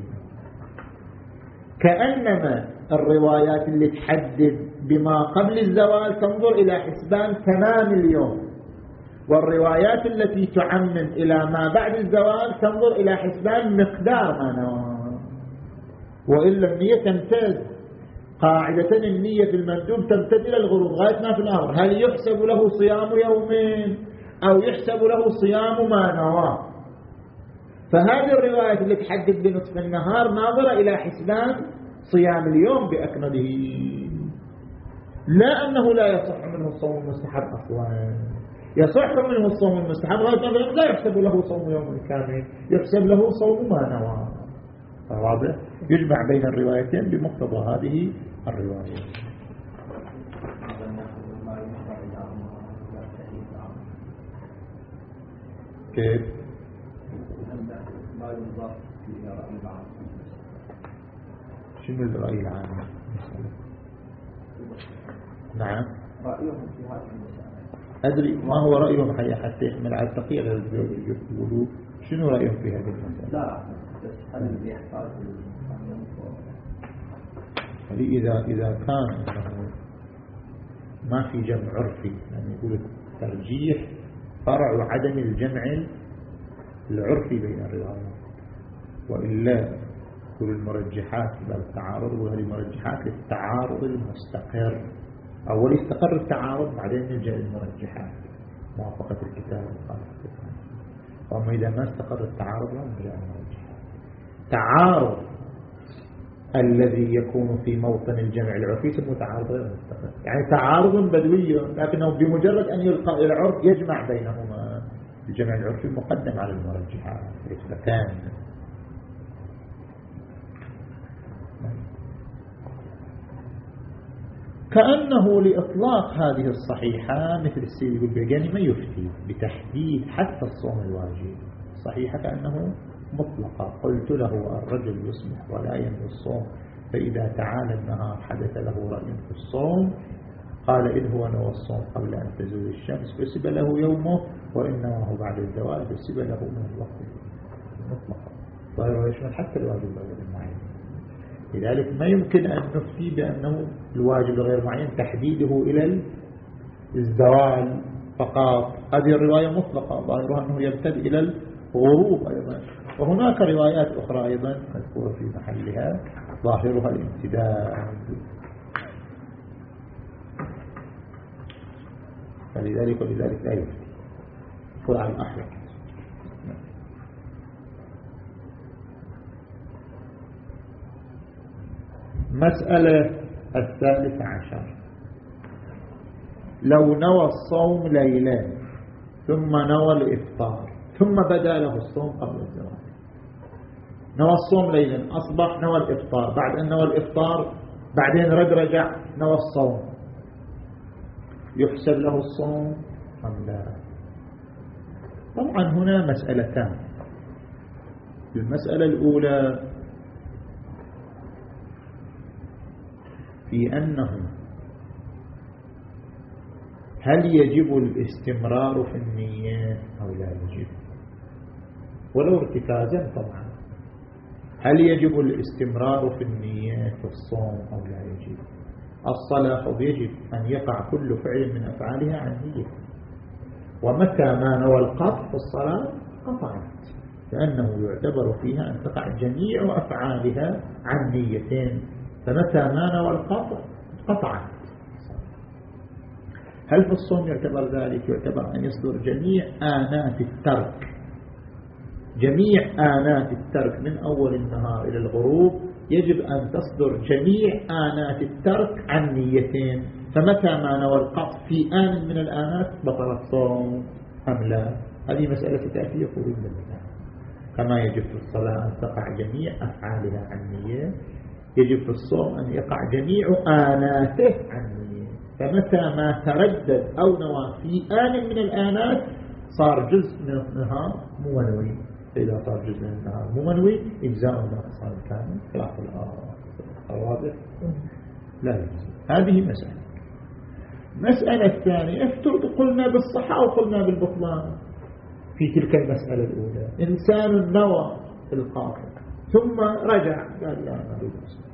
كأنما الروايات اللي تحدد بما قبل الزوال تنظر إلى حسبان تمام اليوم، والروايات التي تعمم إلى ما بعد الزوال تنظر إلى حسبان مقدار ما نوى. وإلا النية تمتد، قاعدة النية في المندوب تمتد إلى الغروب غاية ما في الأمر، هل يحسب له صيام يومين أو يحسب له صيام ما نوى؟ فهذه الروايات اللي تحدد بنصف النهار ناظرة إلى حسبان صيام اليوم بأكمله، لا أنه لا يصح منه الصوم المستحب أصلا، يصح منه الصوم المستحب لا يحسب له صوم يوم كامل، يحسب له صوم ما نوى. واضح؟ يجمع بين الروايتين بمقتضى هذه الرواية. كيف؟ شنو الرأي العام؟ نعم رأيهم في هذه المسألة أدري ما هو رأيهم حتى يحمل على التقية يقولوا شنو رأيهم في هذه المسألة؟ لا بس هل يحتاج هذه إذا إذا كان ما في جمع عرفي يعني يقول الترجيح فرع عدم الجمع العرفي بين الروايات، وإلا يقول المرجحات لا التعارض، وهذه المرجحات للتعارض المستقر. أول يستقر التعارض بعدين نلجأ للمرجحات موافقة الكتاب ومخالفة الكتاب. وأما إذا ما استقر التعارض لا نلجأ للمرجحات. تعارض الذي يكون في موطن الجمع العرفي اسمه تعارض غير مستقر، يعني تعارض بدوي لكنه بمجرد أن يلقى إلى العرف يجمع بينهما. الجمع العرفي مقدم على المرجحات رتبتان. كأنه لإطلاق هذه الصحيحة مثل السيد البيجاني ما يفتي بتحديد حتى الصوم الواجب. صحيحة كأنه مطلقة. قلت له الرجل يصبح ولا ينوي الصوم، فإذا تعالى النهار حدث له رأي في الصوم قال إن هو نوى الصوم قبل أن تزول الشمس فسب له يومه، وإن نواه بعد الزوال فسب له من الوقت. مطلقة ظاهر يشمل حتى الواجب غير المعين. لذلك ما يمكن أن نفتي بأنه الواجب غير معين تحديده إلى الزوال فقط. هذه الرواية مطلقة ظاهرها أنه يبتدئ إلى الغروب أيضا. وهناك روايات أخرى أيضا مذكورة في محلها ظاهرها الامتداد. فلذلك ولذلك لا يفتي فرع الأحوال. مسألة الثالثة عشر: لو نوى الصوم ليلا ثم نوى الإفطار ثم بدا له الصوم قبل الزواج. نوى الصوم ليلا أصبح نوى الإفطار، بعد أن نوى الإفطار بعدين رد رجع نوى الصوم، يحسب له الصوم أم لا؟ طبعا هنا مسألتان. المسألة الأولى في أنه هل يجب الاستمرار في النية أو لا يجب، ولو ارتكازا طبعا. هل يجب الاستمرار في النية في الصوم أو لا يجب؟ الصلاة يجب أن يقع كل فعل من أفعالها عن نية، ومتى ما نوى القطع في الصلاة قطعت، لأنه يعتبر فيها أن تقع جميع أفعالها عن نيتين، فمتى ما نوى القطع قطعت. هل في الصوم يعتبر ذلك؟ يعتبر أن يصدر جميع آنات الترك، جميع آنات الترك من أول النهار إلى الغروب يجب أن تصدر جميع آنات الترك عن نيتين، فمتى ما نوى القطع في آن من الآنات بطل الصوم أم لا؟ هذه مسألة تأتي يقول بالله. كما يجب في الصلاة أن تقع جميع أفعالها عن نية، يجب في الصوم أن يقع جميع آناته عن نية، فمتى ما تردد أو نوى في آن من الآنات صار جزء من النهار منوي. إذا صار جزء من النهار منوي إجزاء ناقصا كامل خلاف الواضح لا يجزي. هذه مسألة. مسألة الثانية افترض قلنا بالصحة أو قلنا بالبطلان. في تلك المسألة الأولى إنسان نوى القاطع ثم رجع قال لا أنا أريد أصوم،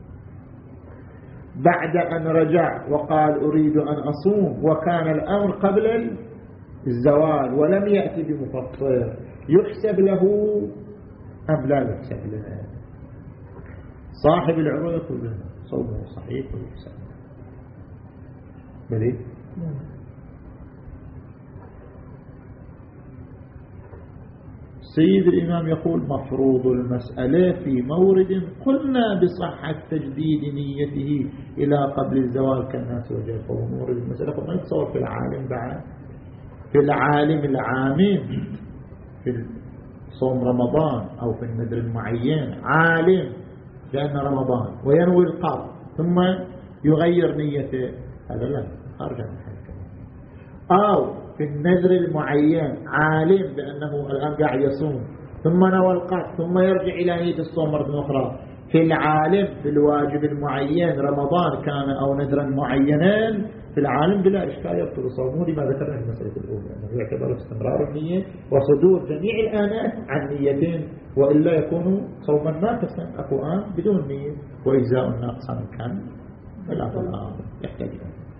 بعد أن رجع وقال أريد أن أصوم وكان الأمر قبل الزوال ولم يأتي بمفطر، يحسب له أم لا يحسب له؟ صاحب العروة يقول له صومه صحيح ويحسب بلي. سيد الإمام يقول مفروض المسألة في مورد قلنا بصحة تجديد نيته إلى قبل الزوال كالناس وجهه. مورد المسألة ما يتصور في العالم بعد، في العالم العامين في صوم رمضان أو في النذر المعين عالم لأن رمضان وينوي القضاء ثم يغير نيته، هذا لا خارج عن الحكم. أو في النذر المعين عالم بأنه الآن قاعد يصوم ثم نوى القضاء ثم يرجع إلى نية الصوم مرة أخرى. في العالم في الواجب المعين رمضان كان أو نذرا معينا في العالم بلا إشكال يبطل صومه، لما ذكرنا في المسألة الأولى أنه يعتبر استمرار النية وصدور جميع الآنات عن نيتين، وإلا يكون صوما ناقصا أكو آن بدون نية وإجزاء ناقصا كان فلا فلا يحتاج.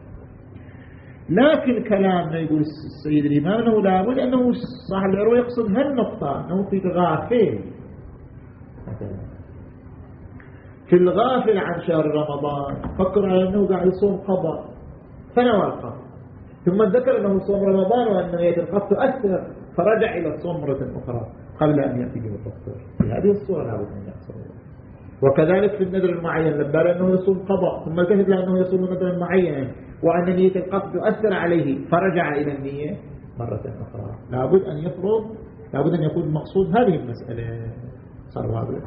لكن كلامنا يقول السيد الإمام أنه لابد أنه صاحب العروة يقصد هالنقطة أنه في غافل مثلا في الغافل عن شهر رمضان فكر على أنه قاعد يصوم قضاء فنوى القضاء، ثم ذكر أنه صوم رمضان وأن نية القضاء تؤثر فرجع إلى الصوم مرة أخرى قبل أن يأتي بمفطر. في هذه الصورة لابد أن يحصل. وكذلك في النذر المعين لبال أنه يصوم قضاء ثم التفت لأنه يصوم نذر معين وأن نية القصد تؤثر عليه فرجع إلى النية مرة أخرى. لابد أن يفرض، لابد أن يكون مقصود هذه المسألة. صار واضح.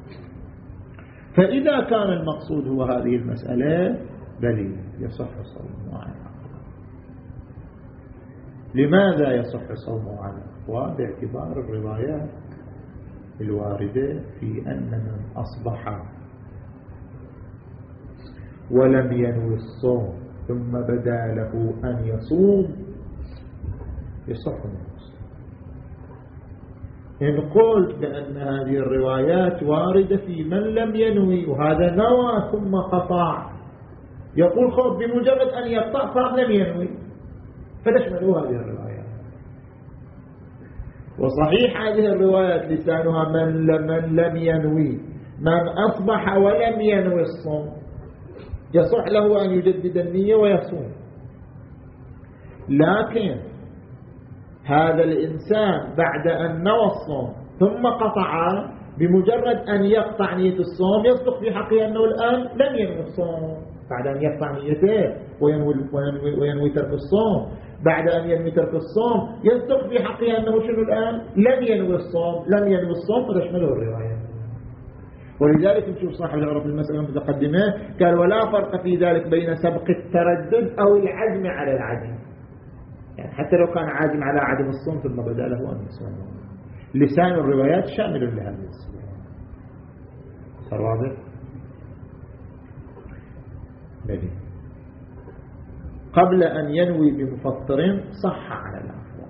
فإذا كان المقصود هو هذه المسألة بل يصح صومه على الأقوى. لماذا يصح صومه على الأقوى؟ باعتبار الروايات الواردة في أن من أصبح ولم ينوي الصوم ثم بدا له أن يصوم يصح منه. إن قلت بأن هذه الروايات واردة في من لم ينوي وهذا نوى ثم قطع، يقول خب بمجرد أن يقطع فقط لم ينوي، فتشملوا هذه الروايات. وصحيح هذه الروايات لسانها من لم, لم ينوي، من أصبح ولم ينوي الصوم يصح له أن يجدد النية ويصوم. لكن هذا الإنسان بعد أن نوى الصوم ثم قطع، بمجرد أن يقطع نية الصوم يصدق في حقه أنه الآن لم ينوي الصوم. بعد أن يقطع نيته وينوي, وينوي, وينوي ترك الصوم، بعد أن ينوي ترك الصوم يصدق في حقه أنه شنو الآن لم ينوي الصوم. لم ينوي الصوم فتشمله الرواية. ولذلك نشوف صاحب العرف المسألة المتقدمة قال ولا فرق في ذلك بين سبق التردد أو العزم على العدم. يعني حتى لو كان عازم على عدم الصوم ثم بدأ له أن يصوم، لسان الروايات شامل لهذه الصورة. صار واضح؟ بلي قبل أن ينوي بمفطر صح على العفو.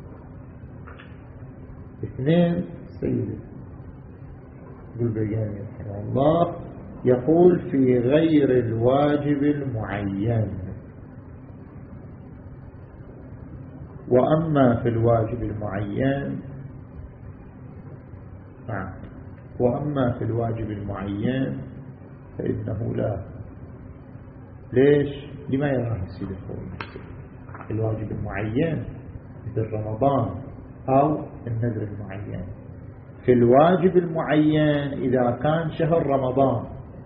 اثنين سيدي يقول بيان رحمه الله يقول في غير الواجب المعين، وأما في الواجب المعين نعم وأما في الواجب المعين فإنه لا. ليش؟ لما يراه السيد الخوي الواجب المعين مثل رمضان أو النذر المعين. في الواجب المعين إذا كان شهر رمضان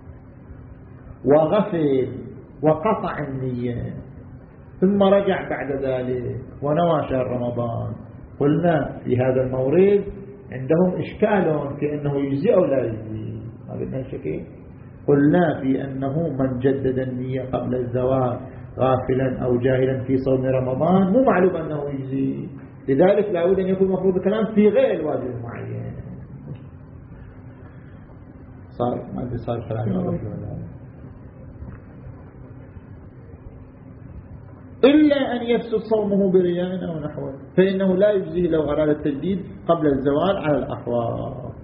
وغفل وقطع النية ثم رجع بعد ذلك ونوى شهر رمضان، قلنا في هذا المورد عندهم إشكال في أنه يجزي أو لا يجزي. ما قلنا شكي؟ قلنا في أنه من جدد النية قبل الزواج غافلا أو جاهلا في صوم رمضان مو معلوم أنه يجزي، لذلك لا بد أن يكون مفروض الكلام في غير الواجب المعين. صار ما أدري صار كلام واضح ولا إلا أن يفسد صومه برياء أو نحوه فإنه لا يجزيه لو أراد التجديد قبل الزوال على الأحوال.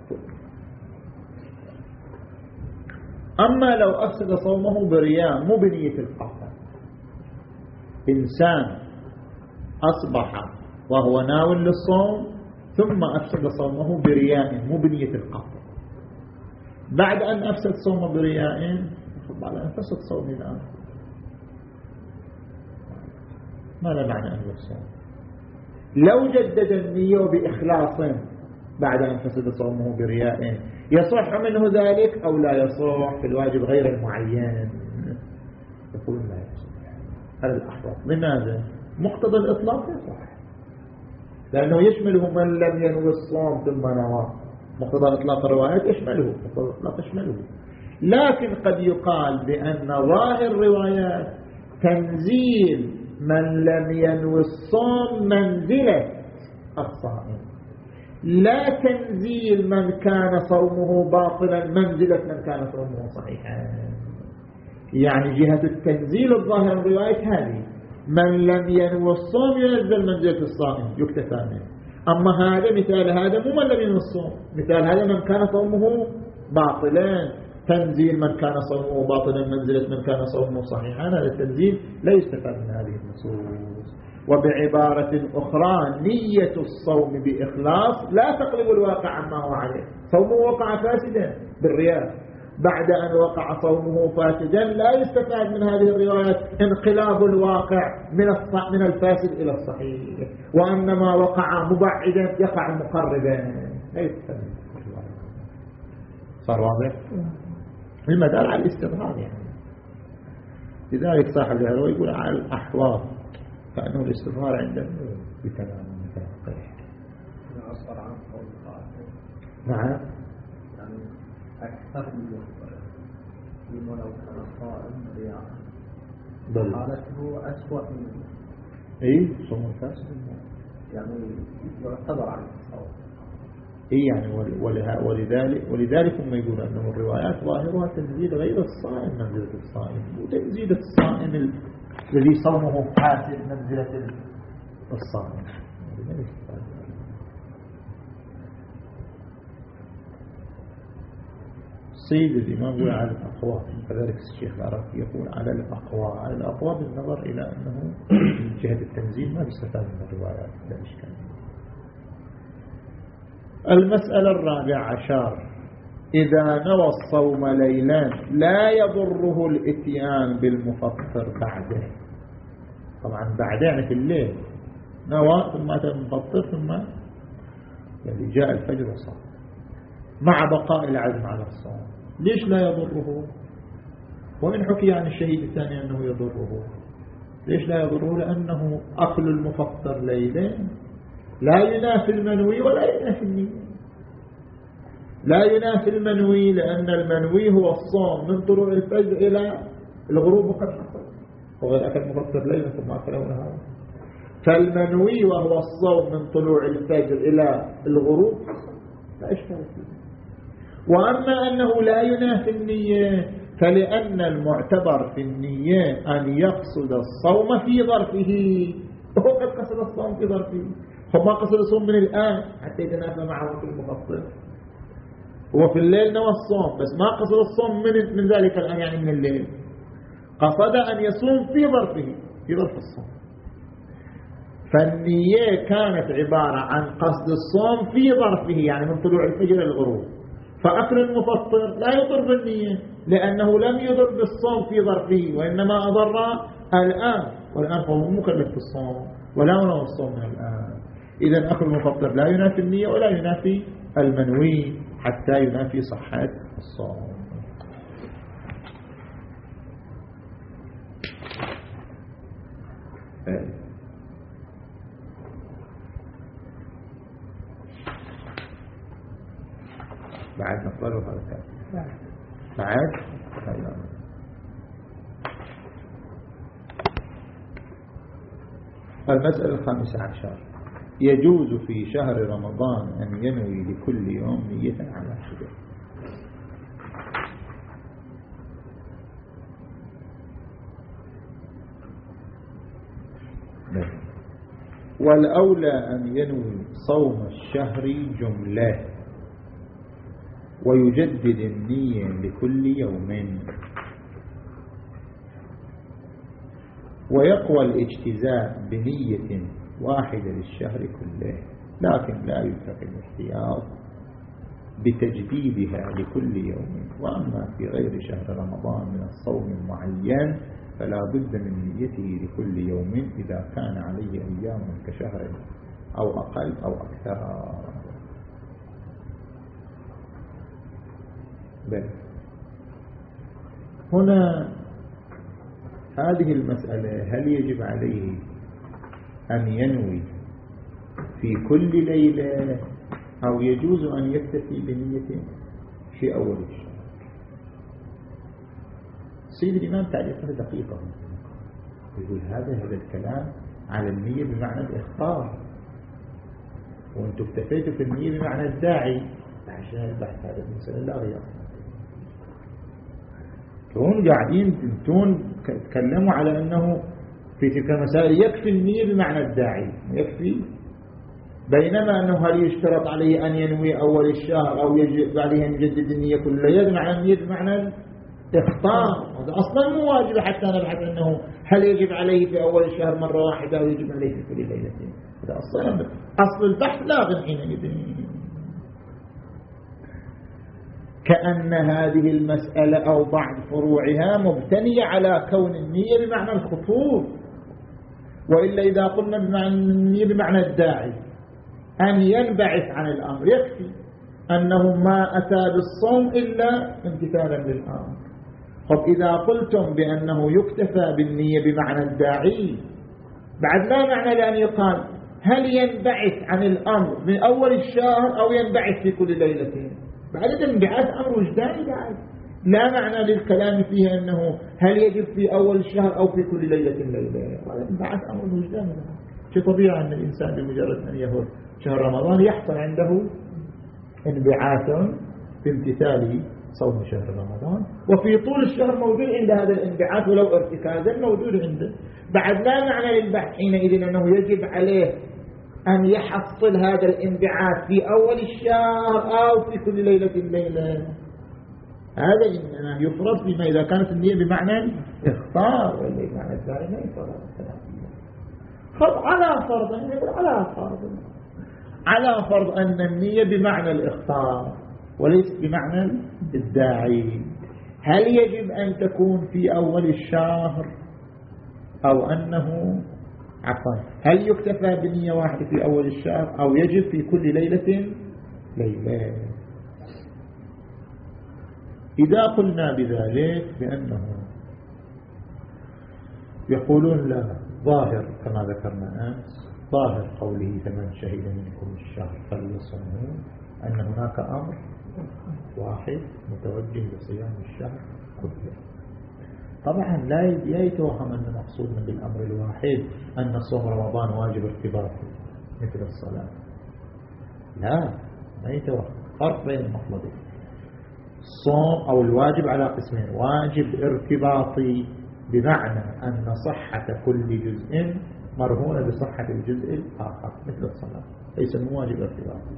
أما لو أفسد صومه برياء مو بنية القصد، إنسان أصبح وهو ناو للصوم ثم أفسد صومه برياء مو بنية القصد، بعد أن أفسد صومه برياء بعد أن فسد صومه الآن ما لا معنى أن يفسد. لو جدد النية بإخلاص بعد أن فسد صومه برياء يصح منه ذلك أو لا يصح؟ في الواجب غير المعين يقول لا يصح على الأحوال. لماذا؟ مقتضى الإطلاق يصح لأنه يشمله من لم ينوي الصوم ثم نوى. مقتضى إطلاق الروايات يشمله، مقتضى الإطلاق يشمله. لكن قد يقال بأن ظاهر الروايات تنزيل من لم ينوي الصوم منزلة الصائم، لا تنزيل من كان صومه باطلا منزلة من كان صومه صحيحا. يعني جهة التنزيل الظاهر الرواية هذه من لم ينوي الصوم ينزل منزلة الصائم يكتفى منه. أما هذا مثال هذا مو من لم ينوي الصوم، مثال هذا من كان صومه باطلا، تنزيل من كان صومه باطلا منزلة من كان صومه صحيحا. هذا التنزيل لا يستفاد من هذه النصوص. وبعبارة أخرى نية الصوم بإخلاص لا تقلب الواقع عما هو عليه. صومه وقع فاسدا بالرياء، بعد أن وقع صومه فاسدا، لا يستفاد من هذه الروايات انقلاب الواقع من من الفاسد إلى الصحيح، وأنما وقع مبعدا يقع مقربا، لا يستفاد. صار واضح؟ المدار على الاستظهار يعني. لذلك صاحب الهروي يقول على الأحواض فأنه الاستظهار عنده بتمام متنقل. نعم. يعني أكثر من ولو كان صائم رياضة بل حالته أسوأ منه. إيه صوم الفاسد يعني يعتبر عن الصوم. إيه يعني ولها ولذلك ولذلك هم يقولون أنه الروايات ظاهرها تنزيل غير الصائم منزلة الصائم، وتنزيل الصائم الذي صومه فاسد منزلة الصائم. صيد الإمام يقول على الأقوى، كذلك الشيخ العراقي يقول على الأقوى. على الأقوى بالنظر إلى أنه من جهة التنزيل ما يستفاد من الروايات، لا إشكال. المسألة الرابعة عشر: إذا نوى الصوم ليلا لا يضره الإتيان بالمفطر بعده. طبعا بعد يعني في الليل نوى ثم أتى المفطر ثم يعني جاء الفجر وصام مع بقاء العزم على الصوم، ليش لا يضره؟ وإن حكي عن الشهيد الثاني أنه يضره، ليش لا يضره؟ لأنه أكل المفطر ليلا لا ينافي المنوي ولا ينافي النية. لا ينافي المنوي لأن المنوي هو الصوم من طلوع الفجر إلى الغروب وقد حصل، وغير أكل مفطر ليلا ثم أكله نهارا. فالمنوي وهو الصوم من طلوع الفجر إلى الغروب حصل، لا إشكال فيه. وأما أنه لا ينافي النية فلأن المعتبر في النية أن يقصد الصوم في ظرفه، وهو قد قصد الصوم في ظرفه، هو ما قصد الصوم من الآن حتى يتنافى معه في المفطر. هو في الليل نوى الصوم بس ما قصد الصوم من, من ذلك الآن يعني من الليل، قصد أن يصوم في ظرفه في ظرف الصوم. فالنية كانت عبارة عن قصد الصوم في ظرفه يعني من طلوع الفجر إلى الغروب. فأكل المفطر لا يضر بالنية لأنه لم يضر بالصوم في ظرفه، وإنما أضر الآن، والآن هو مكلف بالصوم ولا نوى الصوم من الآن. إذن أكل المفطر لا ينافي النية ولا ينافي المنوي حتى ينافي صحة الصوم. بعد نقبله هذا الكلام بعد المسألة الخامسة عشر: يجوز في شهر رمضان أن ينوي لكل يوم نية على حده. والأولى أن ينوي صوم الشهر جملة ويجدد النية لكل يوم، ويقوى الاجتزاء بنية واحدة للشهر كله، لكن لا يترك الاحتياط بتجديدها لكل يوم. وأما في غير شهر رمضان من الصوم المعين فلا بد من نيته لكل يوم إذا كان عليه أيام كشهر أو أقل أو أكثر. بل هنا هذه المسألة هل يجب عليه أن ينوي في كل ليلة أو يجوز أن يكتفي بنية في أول الشهر؟ سيد الإمام تعليقه دقيقة، يقول هذا هذا الكلام على النية بمعنى الإخبار، وأنتم اكتفيتوا في النية بمعنى الداعي. عشان البحث هذا المسألة لا غير، تكون قاعدين تنتون تكلموا على أنه في تلك المسائل يكفي النية بمعنى الداعي يكفي، بينما أنه هل يشترط عليه أن ينوي أول الشهر أو يجب عليه أن يجدد النية كل ليلة بمعنى النية بمعنى الإخطار. هذا أصلا مو واجب حتى نبحث أنه هل يجب عليه في أول الشهر مرة واحدة أو يجب عليه في كل ليلتين. هذا أصلا أصل البحث لاغ حينئذ. كأن هذه المسألة أو بعض فروعها مبتنية على كون النية بمعنى الخطوب، وإلا إذا قلنا بمعنى النية بمعنى الداعي أن ينبعث عن الأمر يكفي أنه ما أتى بالصوم إلا امتثالا للأمر. طب إذا قلتم بأنه يكتفى بالنية بمعنى الداعي بعد لا معنى لأن يقال هل ينبعث عن الأمر من أول الشهر أو ينبعث في كل ليلة؟ بعد الانبعاث أمر وجداني بعد لا معنى للكلام فيه أنه هل يجب في أول الشهر أو في كل ليلة ليلة. هذا انبعاث أمر وجداني. شو طبيعي أن الإنسان بمجرد أن يهور شهر رمضان يحصل عنده انبعاث في امتثال صوم شهر رمضان، وفي طول الشهر موجود عند هذا الانبعاث ولو ارتكازا موجود عنده. بعد لا معنى للبحث حينئذ أنه يجب عليه أن يحصل هذا الانبعاث في أول الشهر أو في كل ليلة الليلة. هذا إنما يفرض فيما إذا كانت النية بمعنى اختار، ولا بمعنى الداعي ما يفرض. فرض على فرض على فرض على فرض أن النية بمعنى الاختار وليس بمعنى الداعي. هل يجب أن تكون في أول الشهر أو أنه عفوا هل يكتفى بنية واحدة في أول الشهر أو يجب في كل ليلة ليلة؟ إذا قلنا بذلك بأنه يقولون لا ظاهر كما ذكرنا أمس ظاهر قوله فمن شهد منكم الشهر فليصمه أن هناك أمر واحد متوجه لصيام الشهر كله. طبعا لا يتوهم أن مقصودنا بالأمر الواحد أن صوم رمضان واجب ارتباطي مثل الصلاة، لا ما يتوهم. فرق بين المطلبين. الصوم أو الواجب على قسمين: واجب ارتباطي بمعنى أن صحة كل جزء مرهونة بصحة الجزء الآخر مثل الصلاة، ليس واجب ارتباطي.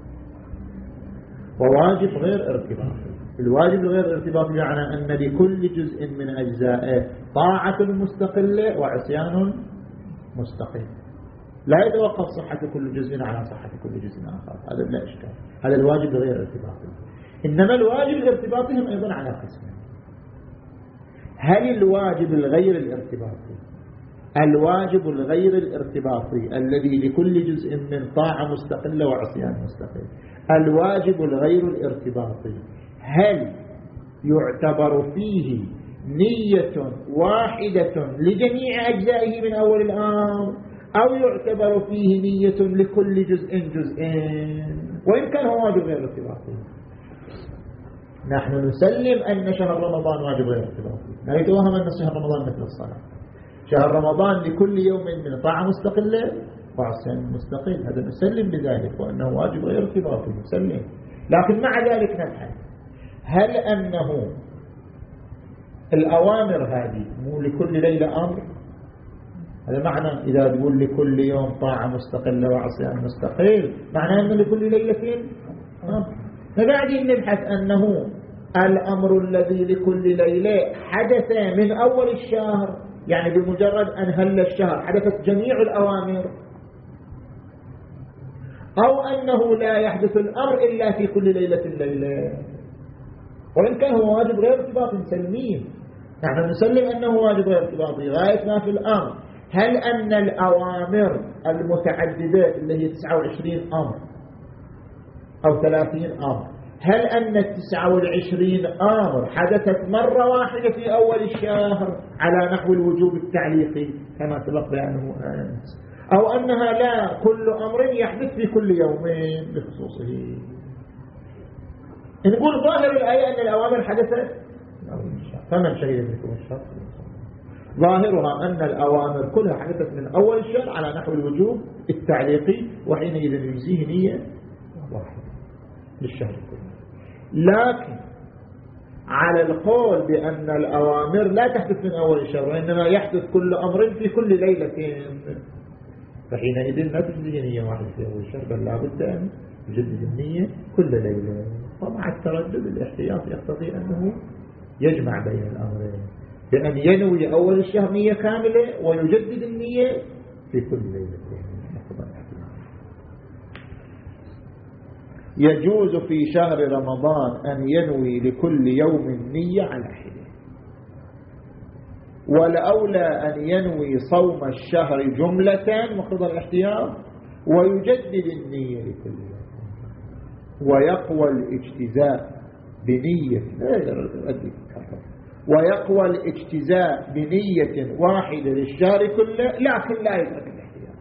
وواجب غير ارتباطي. الواجب غير ارتباطي بمعنى أن لكل جزء من أجزائه طاعة مستقلة وعصيان مستقل، لا يتوقف صحة كل جزء على صحة كل جزء آخر. هذا لا إشكال، هذا الواجب غير ارتباطي. إنما الواجب الارتباطي هم أيضا على قسمين: هل الواجب الغير الارتباطي الواجب الغير الارتباطي الذي لكل جزء من طاعة مستقلة وعصيان مستقل، الواجب الغير الارتباطي هل يعتبر فيه نية واحدة لجميع أجزائه من أول الأمر أو يعتبر فيه نية لكل جزء جزئين؟ وإن كان هو واجب غير ارتباطي. نحن نسلم أن شهر رمضان واجب غير ارتباطي، لا يتوهم أن شهر رمضان مثل الصلاة. شهر رمضان لكل يوم من طاعة مستقلة وعصيان مستقل، هذا نسلم بذلك وأنه واجب غير ارتباطي نسلم. لكن مع ذلك نبحث هل أنه الأوامر هذه مو لكل ليلة أمر؟ هذا معنى إذا تقول لكل يوم طاعة مستقلة وعصيان مستقل معناه أنه لكل ليلة أمر. فبعدين نبحث أنه الأمر الذي لكل ليلة حدث من أول الشهر، يعني بمجرد أن هل الشهر حدثت جميع الأوامر، أو أنه لا يحدث الأمر إلا في كل ليلة الليلة. وإن كان هو واجب غير ارتباطي نسلمين، نحن نسلم أنه واجب غير ارتباطي غاية ما في الأمر. هل أن الأوامر المتعددة اللي هي تسعة وعشرين أمر أو ثلاثين أمر، هل أن التسعة والعشرين أمر حدثت مرة واحدة في أول الشهر على نحو الوجوب التعليقي كما سبق بيانه أمس، أو أنها لا كل أمر يحدث في كل يومين بخصوصه؟ نقول ظاهر الآية أن الأوامر حدثت فمن شهد منكم الشهر. ظاهرها أن الأوامر كلها حدثت من أول الشهر على نحو الوجوب التعليقي، وحينئذ يجزيه نية واحدة للشهر كله. لكن على القول بأن الأوامر لا تحدث من أول الشهر وإنما يحدث كل أمر في كل ليلة، فحينئذ لا تجزيه نية واحدة في أول الشهر، بل لابد أن يجدد النية كل ليلة. طبعا التردد الاحتياط يقتضي أنه يجمع بين الأمرين بأن ينوي أول الشهر نية كاملة ويجدد النية في كل ليلة. يجوز في شهر رمضان أن ينوي لكل يوم نية على حدة، والأولى أن ينوي صوم الشهر جملة مقتضى الاحتياط ويجدد النية لكل يوم، ويقوى الاجتزاء بنية ويقوى الاجتزاء بنية واحدة للشهر كله، لكن لا يترك الاحتياط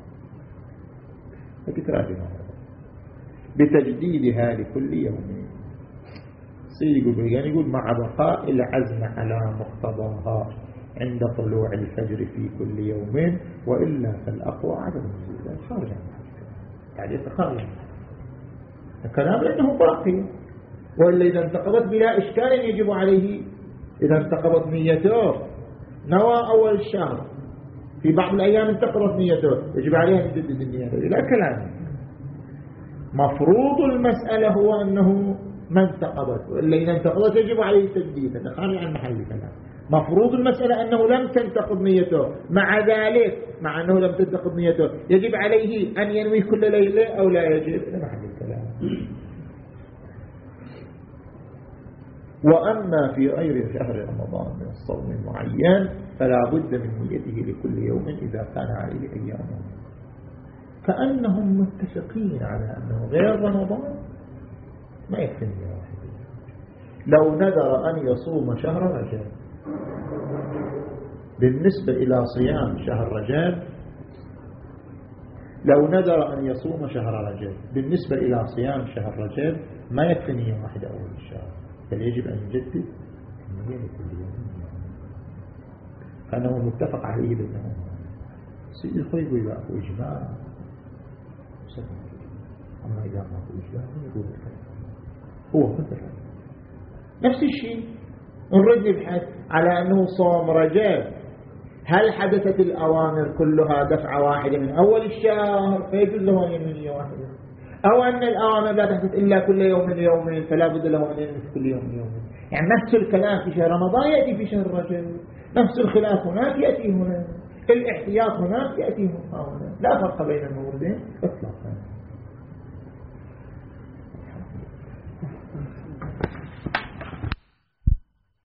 فتكرار بتجديدها لكل يوم. يقول يعني يقول مع بقاء العزم على مقتضاها عند طلوع الفجر في كل يوم، وإلا فالأقوى عدم النزول خارج عن يعني يتخارج الكلام لأنه باقي، وإلا إذا انتقضت بلا إشكال يجب عليه، إذا انتقضت نيته نوى أول الشهر في بعض الأيام انتقضت نيته يجب عليه أن يجدد النية، لا كلام. مفروض المسألة هو أنه ما انتقضت، وإلا إذا انتقضت يجب عليه التجديد، هذا خارج عن محل الكلام. مفروض المسألة أنه لم تنتقض نيته، مع ذلك مع أنه لم تنتقض نيته يجب عليه أن ينوي كل ليلة أو لا يجب، هذا محل الكلام. وأما في غير شهر رمضان من الصوم المعين فلا بد من نيته لكل يوم إذا كان عليه أيامه، كأنهم متفقين على أنه غير رمضان ما يكفي نية واحدة. لو نذر أن يصوم شهر رجب بالنسبة إلى صيام شهر رجب لو نذر أن يصوم شهر رجب بالنسبة إلى صيام شهر رجب ما يكفي نية واحدة أول الشهر، بل يجب أن يجدد النية لكل يوم، فأنه متفق عليه بينهم. سيد الخير يقول أكو إجماع، أما إذا ما أكو إجماع يقول هو متفق. نفس الشيء نرد نبحث على أنه صوم رجب، هل حدثت الأوامر كلها دفعة واحدة من أول الشهر فيجوز له أن ينوي نية واحدة، أو أن الأوامر لا تحدث إلا كل يوم يومين فلا بد له أن ينوي كل يوم يومين؟ يعني نفس الكلام في شهر رمضان يأتي في شهر رجب، نفس الخلاف هناك يأتي هنا، الاحتياط هناك يأتي هنا، لا فرق بين الموردين،